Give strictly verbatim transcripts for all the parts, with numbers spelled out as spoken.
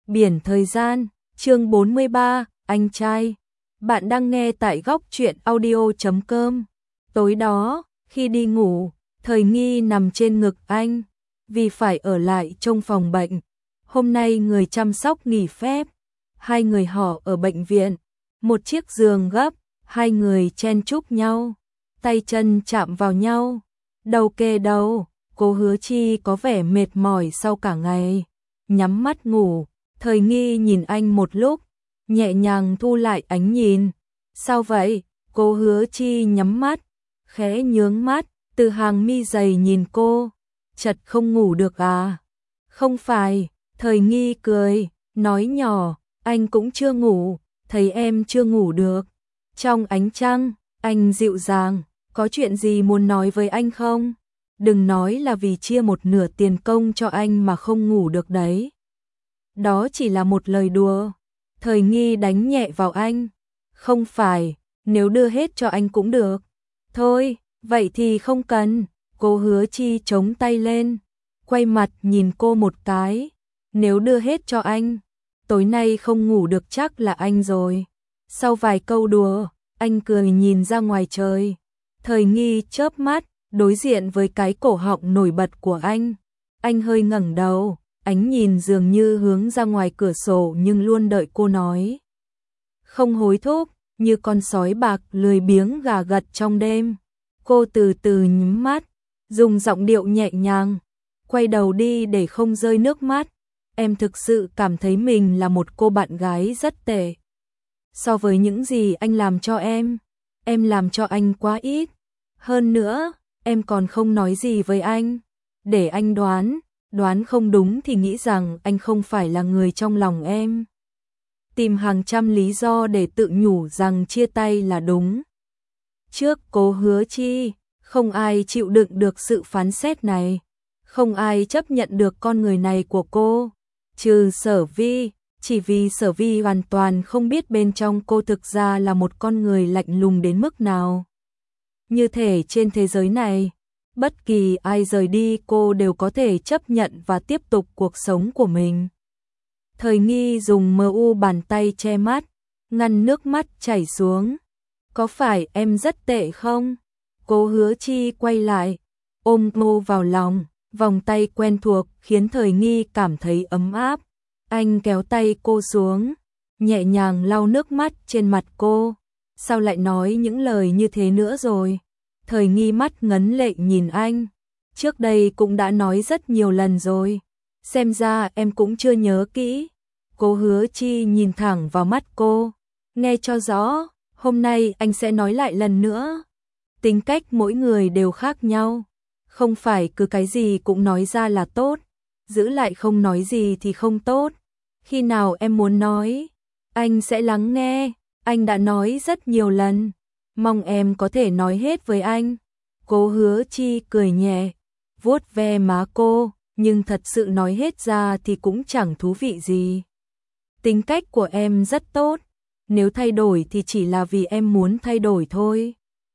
Biển thời gian, chương bốn mươi ba, anh trai. Bạn đang nghe tại góc truyện audio chấm com. Tối đó, khi đi ngủ, Thời Nghi nằm trên ngực anh, vì phải ở lại trong phòng bệnh. Hôm nay người chăm sóc nghỉ phép, hai người họ ở bệnh viện, một chiếc giường gấp, hai người chen chúc nhau, tay chân chạm vào nhau, đầu kề đầu. Cô Hứa Chi có vẻ mệt mỏi sau cả ngày, nhắm mắt ngủ. Thời Nghi nhìn anh một lúc, nhẹ nhàng thu lại ánh nhìn. Sao vậy? Cô Hứa Chi nhắm mắt, khẽ nhướng mắt, từ hàng mi dày nhìn cô. Chật không ngủ được à? Không phải, Thời Nghi cười, nói nhỏ, anh cũng chưa ngủ, thấy em chưa ngủ được. Trong ánh trăng, anh dịu dàng, có chuyện gì muốn nói với anh không? Đừng nói là vì chia một nửa tiền công cho anh mà không ngủ được đấy. Đó chỉ là một lời đùa. Thời Nghi đánh nhẹ vào anh. Không phải, nếu đưa hết cho anh cũng được. Thôi, vậy thì không cần. Cô Hứa Chi chống tay lên, quay mặt nhìn cô một cái. Nếu đưa hết cho anh, tối nay không ngủ được chắc là anh rồi. Sau vài câu đùa, anh cười nhìn ra ngoài trời. Thời Nghi chớp mắt, đối diện với cái cổ họng nổi bật của anh. Anh hơi ngẩng đầu, ánh nhìn dường như hướng ra ngoài cửa sổ nhưng luôn đợi cô nói. Không hối thúc, như con sói bạc lười biếng gà gật trong đêm. Cô từ từ nhắm mắt, dùng giọng điệu nhẹ nhàng, quay đầu đi để không rơi nước mắt. Em thực sự cảm thấy mình là một cô bạn gái rất tệ. So với những gì anh làm cho em, em làm cho anh quá ít. Hơn nữa, em còn không nói gì với anh. Để anh đoán, đoán không đúng thì nghĩ rằng anh không phải là người trong lòng em. Tìm hàng trăm lý do để tự nhủ rằng chia tay là đúng. Trước Cô Hứa Chi, không ai chịu đựng được sự phán xét này. Không ai chấp nhận được con người này của cô. Trừ Sở Vi, chỉ vì Sở Vi hoàn toàn không biết bên trong cô thực ra là một con người lạnh lùng đến mức nào. Như thể trên thế giới này, bất kỳ ai rời đi cô đều có thể chấp nhận và tiếp tục cuộc sống của mình. Thời Nghi dùng mờ u bàn tay che mắt, ngăn nước mắt chảy xuống. Có phải em rất tệ không? Cô Hứa Chi quay lại, ôm cô vào lòng, vòng tay quen thuộc khiến Thời Nghi cảm thấy ấm áp. Anh kéo tay cô xuống, nhẹ nhàng lau nước mắt trên mặt cô. Sao lại nói những lời như thế nữa rồi? Thời Nghi mắt ngấn lệ nhìn anh. Trước đây cũng đã nói rất nhiều lần rồi. Xem ra em cũng chưa nhớ kỹ. Cô Hứa Chi nhìn thẳng vào mắt cô. Nghe cho rõ, hôm nay anh sẽ nói lại lần nữa. Tính cách mỗi người đều khác nhau. Không phải cứ cái gì cũng nói ra là tốt. Giữ lại không nói gì thì không tốt. Khi nào em muốn nói, anh sẽ lắng nghe. Anh đã nói rất nhiều lần. Mong em có thể nói hết với anh. Cô Hứa Chi cười nhẹ, vuốt ve má cô, nhưng thật sự nói hết ra thì cũng chẳng thú vị gì. Tính cách của em rất tốt, nếu thay đổi thì chỉ là vì em muốn thay đổi thôi.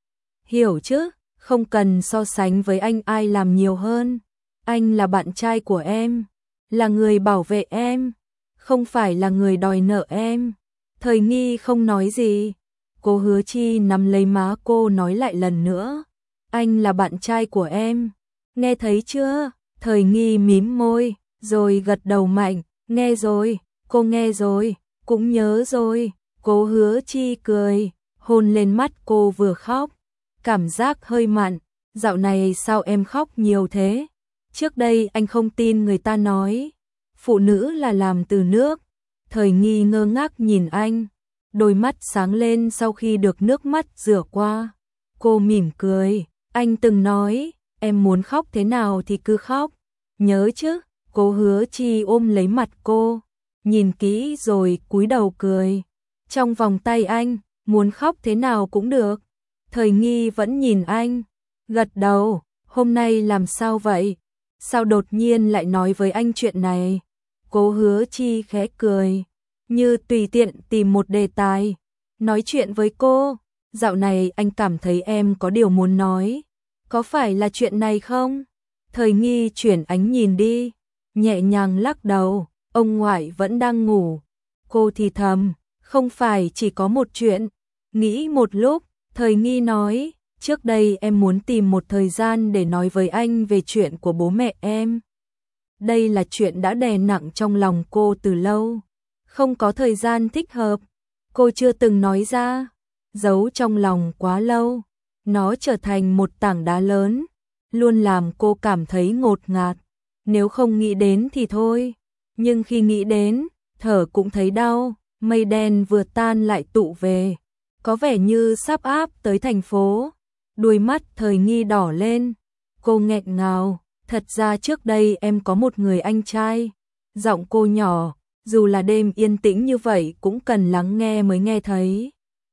Hiểu chứ, không cần so sánh với anh ai làm nhiều hơn. Anh là bạn trai của em, là người bảo vệ em, không phải là người đòi nợ em. Thời Nghi không nói gì. Cô Hứa Chi nắm lấy má cô nói lại lần nữa. Anh là bạn trai của em. Nghe thấy chưa? Thời Nghi mím môi, rồi gật đầu mạnh. Nghe rồi, cô nghe rồi, cũng nhớ rồi. Cô Hứa Chi cười, hôn lên mắt cô vừa khóc. Cảm giác hơi mặn. Dạo này sao em khóc nhiều thế? Trước đây anh không tin người ta nói phụ nữ là làm từ nước. Thời Nghi ngơ ngác nhìn anh. Đôi mắt sáng lên sau khi được nước mắt rửa qua. Cô mỉm cười. Anh từng nói, em muốn khóc thế nào thì cứ khóc. Nhớ chứ? Cô Hứa Chi ôm lấy mặt cô, nhìn kỹ rồi cúi đầu cười. Trong vòng tay anh, muốn khóc thế nào cũng được. Thời Nghi vẫn nhìn anh, gật đầu. Hôm nay làm sao vậy? Sao đột nhiên lại nói với anh chuyện này? Cô Hứa Chi khẽ cười, như tùy tiện tìm một đề tài, nói chuyện với cô. Dạo này anh cảm thấy em có điều muốn nói. Có phải là chuyện này không? Thời Nghi chuyển ánh nhìn đi, nhẹ nhàng lắc đầu. ông ngoại vẫn đang ngủ. Cô thì thầm, không phải chỉ có một chuyện. Nghĩ một lúc, Thời Nghi nói, trước đây em muốn tìm một thời gian để nói với anh về chuyện của bố mẹ em. Đây là chuyện đã đè nặng trong lòng cô từ lâu. Không có thời gian thích hợp, cô chưa từng nói ra, giấu trong lòng quá lâu. Nó trở thành một tảng đá lớn, luôn làm cô cảm thấy ngột ngạt. Nếu không nghĩ đến thì thôi, nhưng khi nghĩ đến, thở cũng thấy đau. Mây đen vừa tan lại tụ về, có vẻ như sắp áp tới thành phố. Đuôi mắt Thời Nghi đỏ lên, cô nghẹn ngào, thật ra trước đây em có một người anh trai. Giọng cô nhỏ, dù là đêm yên tĩnh như vậy cũng cần lắng nghe mới nghe thấy.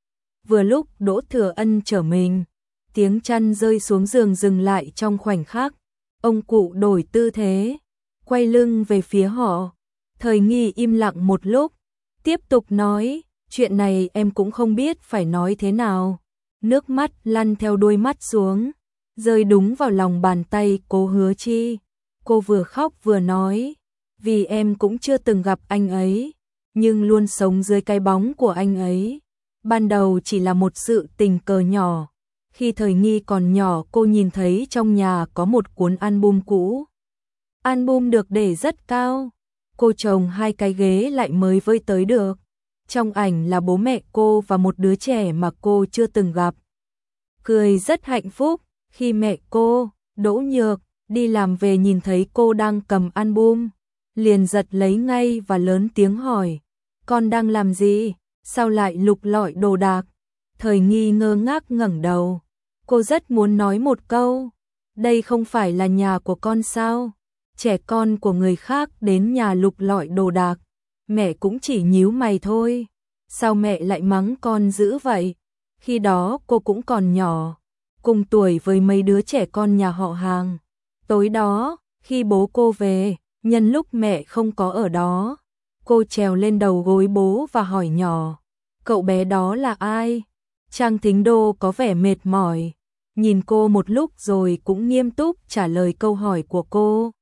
Vừa lúc Đỗ Thừa Ân trở mình, tiếng chăn rơi xuống giường dừng lại trong khoảnh khắc. Ông cụ đổi tư thế, quay lưng về phía họ. Thời Nghi im lặng một lúc, tiếp tục nói, chuyện này em cũng không biết phải nói thế nào. Nước mắt lăn theo đôi mắt xuống, rơi đúng vào lòng bàn tay Cố Hứa Chi. Cô vừa khóc vừa nói, vì em cũng chưa từng gặp anh ấy, nhưng luôn sống dưới cái bóng của anh ấy. Ban đầu chỉ là một sự tình cờ nhỏ. Khi Thời Nghi còn nhỏ, cô nhìn thấy trong nhà có một cuốn album cũ. Album được để rất cao, cô chồng hai cái ghế lại mới với tới được. Trong ảnh là bố mẹ cô và một đứa trẻ mà cô chưa từng gặp. Cười rất hạnh phúc, khi mẹ cô, Đỗ Nhược, đi làm về nhìn thấy cô đang cầm album, liền giật lấy ngay và lớn tiếng hỏi, con đang làm gì, sao lại lục lọi đồ đạc? Thời Nghi ngơ ngác ngẩng đầu, cô rất muốn nói một câu, đây không phải là nhà của con sao? Trẻ con của người khác đến nhà lục lọi đồ đạc, mẹ cũng chỉ nhíu mày thôi. Sao mẹ lại mắng con dữ vậy? Khi đó cô cũng còn nhỏ, cùng tuổi với mấy đứa trẻ con nhà họ hàng. Tối đó, khi bố cô về, nhân lúc mẹ không có ở đó, cô trèo lên đầu gối bố và hỏi nhỏ, cậu bé đó là ai? Trang Thính Đô có vẻ mệt mỏi, nhìn cô một lúc rồi cũng nghiêm túc trả lời câu hỏi của cô.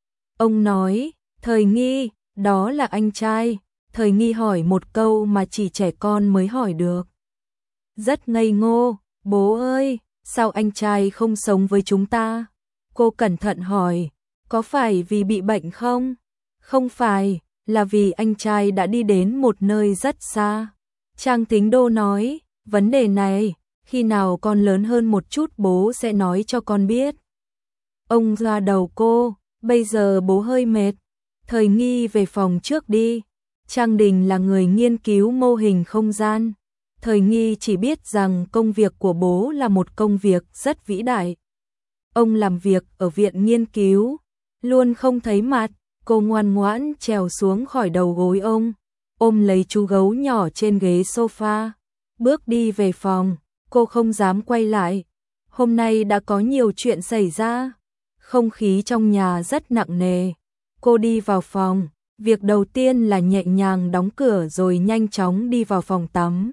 Ông nói, Thời Nghi, đó là anh trai. Thời Nghi hỏi một câu mà chỉ trẻ con mới hỏi được. Rất ngây ngô, bố ơi, sao anh trai không sống với chúng ta? Cô cẩn thận hỏi, có phải vì bị bệnh không? Không phải, là vì anh trai đã đi đến một nơi rất xa. Trang Thính Đô nói, vấn đề này, khi nào con lớn hơn một chút bố sẽ nói cho con biết. Ông ra đầu cô, bây giờ bố hơi mệt. Thời Nghi về phòng trước đi. Trang Đình là người nghiên cứu mô hình không gian. Thời Nghi chỉ biết rằng công việc của bố là một công việc rất vĩ đại. Ông làm việc ở viện nghiên cứu, luôn không thấy mặt. Cô ngoan ngoãn trèo xuống khỏi đầu gối ông, ôm lấy chú gấu nhỏ trên ghế sofa, bước đi về phòng. Cô không dám quay lại. Hôm nay đã có nhiều chuyện xảy ra. Không khí trong nhà rất nặng nề. Cô đi vào phòng, việc đầu tiên là nhẹ nhàng đóng cửa rồi nhanh chóng đi vào phòng tắm.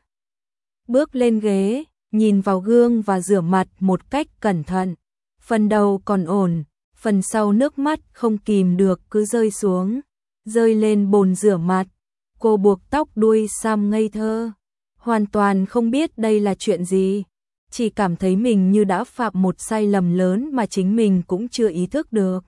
Bước lên ghế, nhìn vào gương và rửa mặt một cách cẩn thận. Phần đầu còn ổn, phần sau nước mắt không kìm được cứ rơi xuống, rơi lên bồn rửa mặt. Cô buộc tóc đuôi sam ngây thơ, hoàn toàn không biết đây là chuyện gì, chỉ cảm thấy mình như đã phạm một sai lầm lớn mà chính mình cũng chưa ý thức được.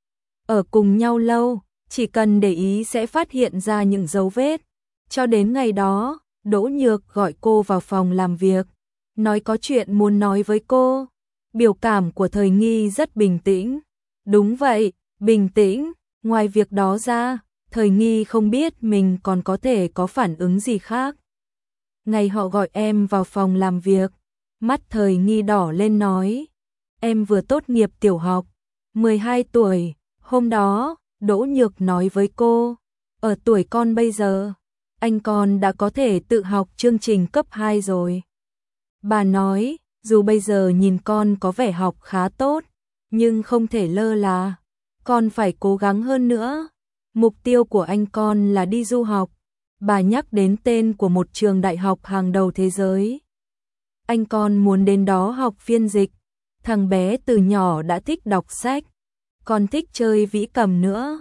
Ở cùng nhau lâu, chỉ cần để ý sẽ phát hiện ra những dấu vết. Cho đến ngày đó, Đỗ Nhược gọi cô vào phòng làm việc, nói có chuyện muốn nói với cô. Biểu cảm của Thời Nghi rất bình tĩnh. Đúng vậy, bình tĩnh. Ngoài việc đó ra, Thời Nghi không biết mình còn có thể có phản ứng gì khác. Ngày họ gọi em vào phòng làm việc, mắt Thời Nghi đỏ lên nói, em vừa tốt nghiệp tiểu học, mười hai tuổi. Hôm đó, Đỗ Nhược nói với cô, ở tuổi con bây giờ, anh con đã có thể tự học chương trình cấp hai rồi. Bà nói, dù bây giờ nhìn con có vẻ học khá tốt, nhưng không thể lơ là, con phải cố gắng hơn nữa. Mục tiêu của anh con là đi du học. Bà nhắc đến tên của một trường đại học hàng đầu thế giới. Anh con muốn đến đó học phiên dịch. Thằng bé từ nhỏ đã thích đọc sách, còn thích chơi vĩ cầm nữa.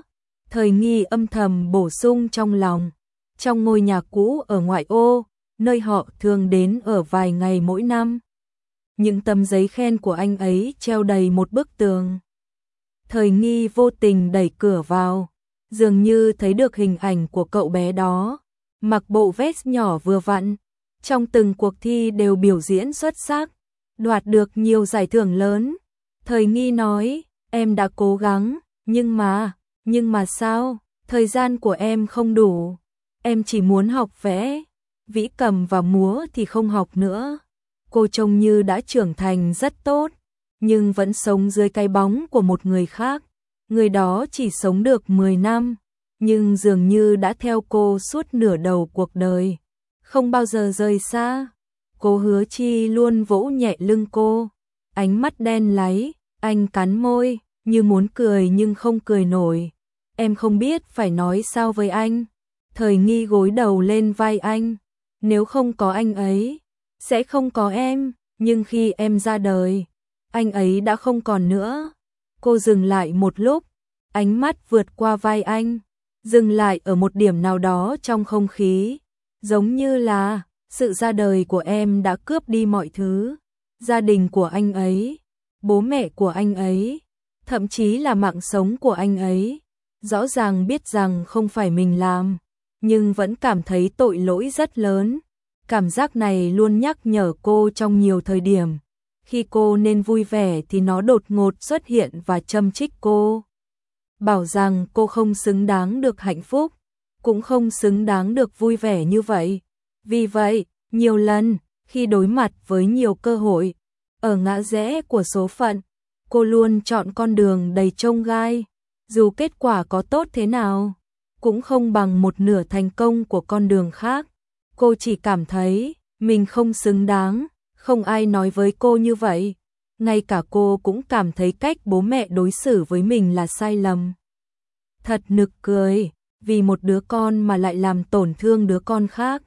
Thời Nghi âm thầm bổ sung trong lòng. Trong ngôi nhà cũ ở ngoại ô, nơi họ thường đến ở vài ngày mỗi năm, những tấm giấy khen của anh ấy treo đầy một bức tường. Thời Nghi vô tình đẩy cửa vào, dường như thấy được hình ảnh của cậu bé đó, mặc bộ vest nhỏ vừa vặn, trong từng cuộc thi đều biểu diễn xuất sắc, đoạt được nhiều giải thưởng lớn. Thời Nghi nói, em đã cố gắng, nhưng mà, nhưng mà sao, thời gian của em không đủ, em chỉ muốn học vẽ, vĩ cầm và múa thì không học nữa. Cô trông như đã trưởng thành rất tốt, nhưng vẫn sống dưới cái bóng của một người khác. Người đó chỉ sống được mười năm, nhưng dường như đã theo cô suốt nửa đầu cuộc đời, không bao giờ rời xa. Cô Hứa Chi luôn vỗ nhẹ lưng cô, ánh mắt đen láy, anh cắn môi, như muốn cười nhưng không cười nổi. Em không biết phải nói sao với anh. Thời Nghi gối đầu lên vai anh, nếu không có anh ấy, sẽ không có em, nhưng khi em ra đời, anh ấy đã không còn nữa. Cô dừng lại một lúc, ánh mắt vượt qua vai anh, dừng lại ở một điểm nào đó trong không khí, giống như là sự ra đời của em đã cướp đi mọi thứ, gia đình của anh ấy, bố mẹ của anh ấy, thậm chí là mạng sống của anh ấy. Rõ ràng biết rằng không phải mình làm, nhưng vẫn cảm thấy tội lỗi rất lớn. Cảm giác này luôn nhắc nhở cô trong nhiều thời điểm. Khi cô nên vui vẻ thì nó đột ngột xuất hiện và châm chích cô. Bảo rằng cô không xứng đáng được hạnh phúc, cũng không xứng đáng được vui vẻ như vậy. Vì vậy, nhiều lần, khi đối mặt với nhiều cơ hội, ở ngã rẽ của số phận, cô luôn chọn con đường đầy chông gai. Dù kết quả có tốt thế nào, cũng không bằng một nửa thành công của con đường khác. Cô chỉ cảm thấy mình không xứng đáng, không ai nói với cô như vậy. Ngay cả cô cũng cảm thấy cách bố mẹ đối xử với mình là sai lầm. Thật nực cười, vì một đứa con mà lại làm tổn thương đứa con khác.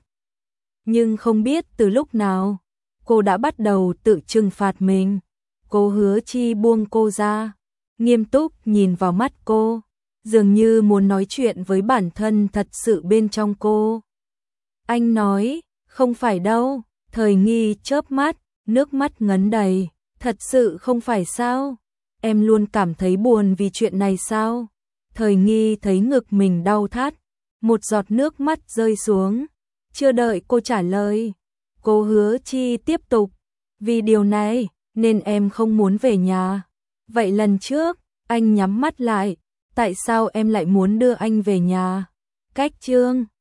Nhưng không biết từ lúc nào, cô đã bắt đầu tự trừng phạt mình. Cô Hứa Chi buông cô ra, nghiêm túc nhìn vào mắt cô, dường như muốn nói chuyện với bản thân thật sự bên trong cô. Anh nói, không phải đâu. Thời Nghi chớp mắt, nước mắt ngấn đầy. Thật sự không phải sao? Em luôn cảm thấy buồn vì chuyện này sao? Thời Nghi thấy ngực mình đau thắt, một giọt nước mắt rơi xuống. Chưa đợi cô trả lời, cô Hứa Chi tiếp tục, vì điều này nên em không muốn về nhà. Vậy lần trước, anh nhắm mắt lại, tại sao em lại muốn đưa anh về nhà? Cách chương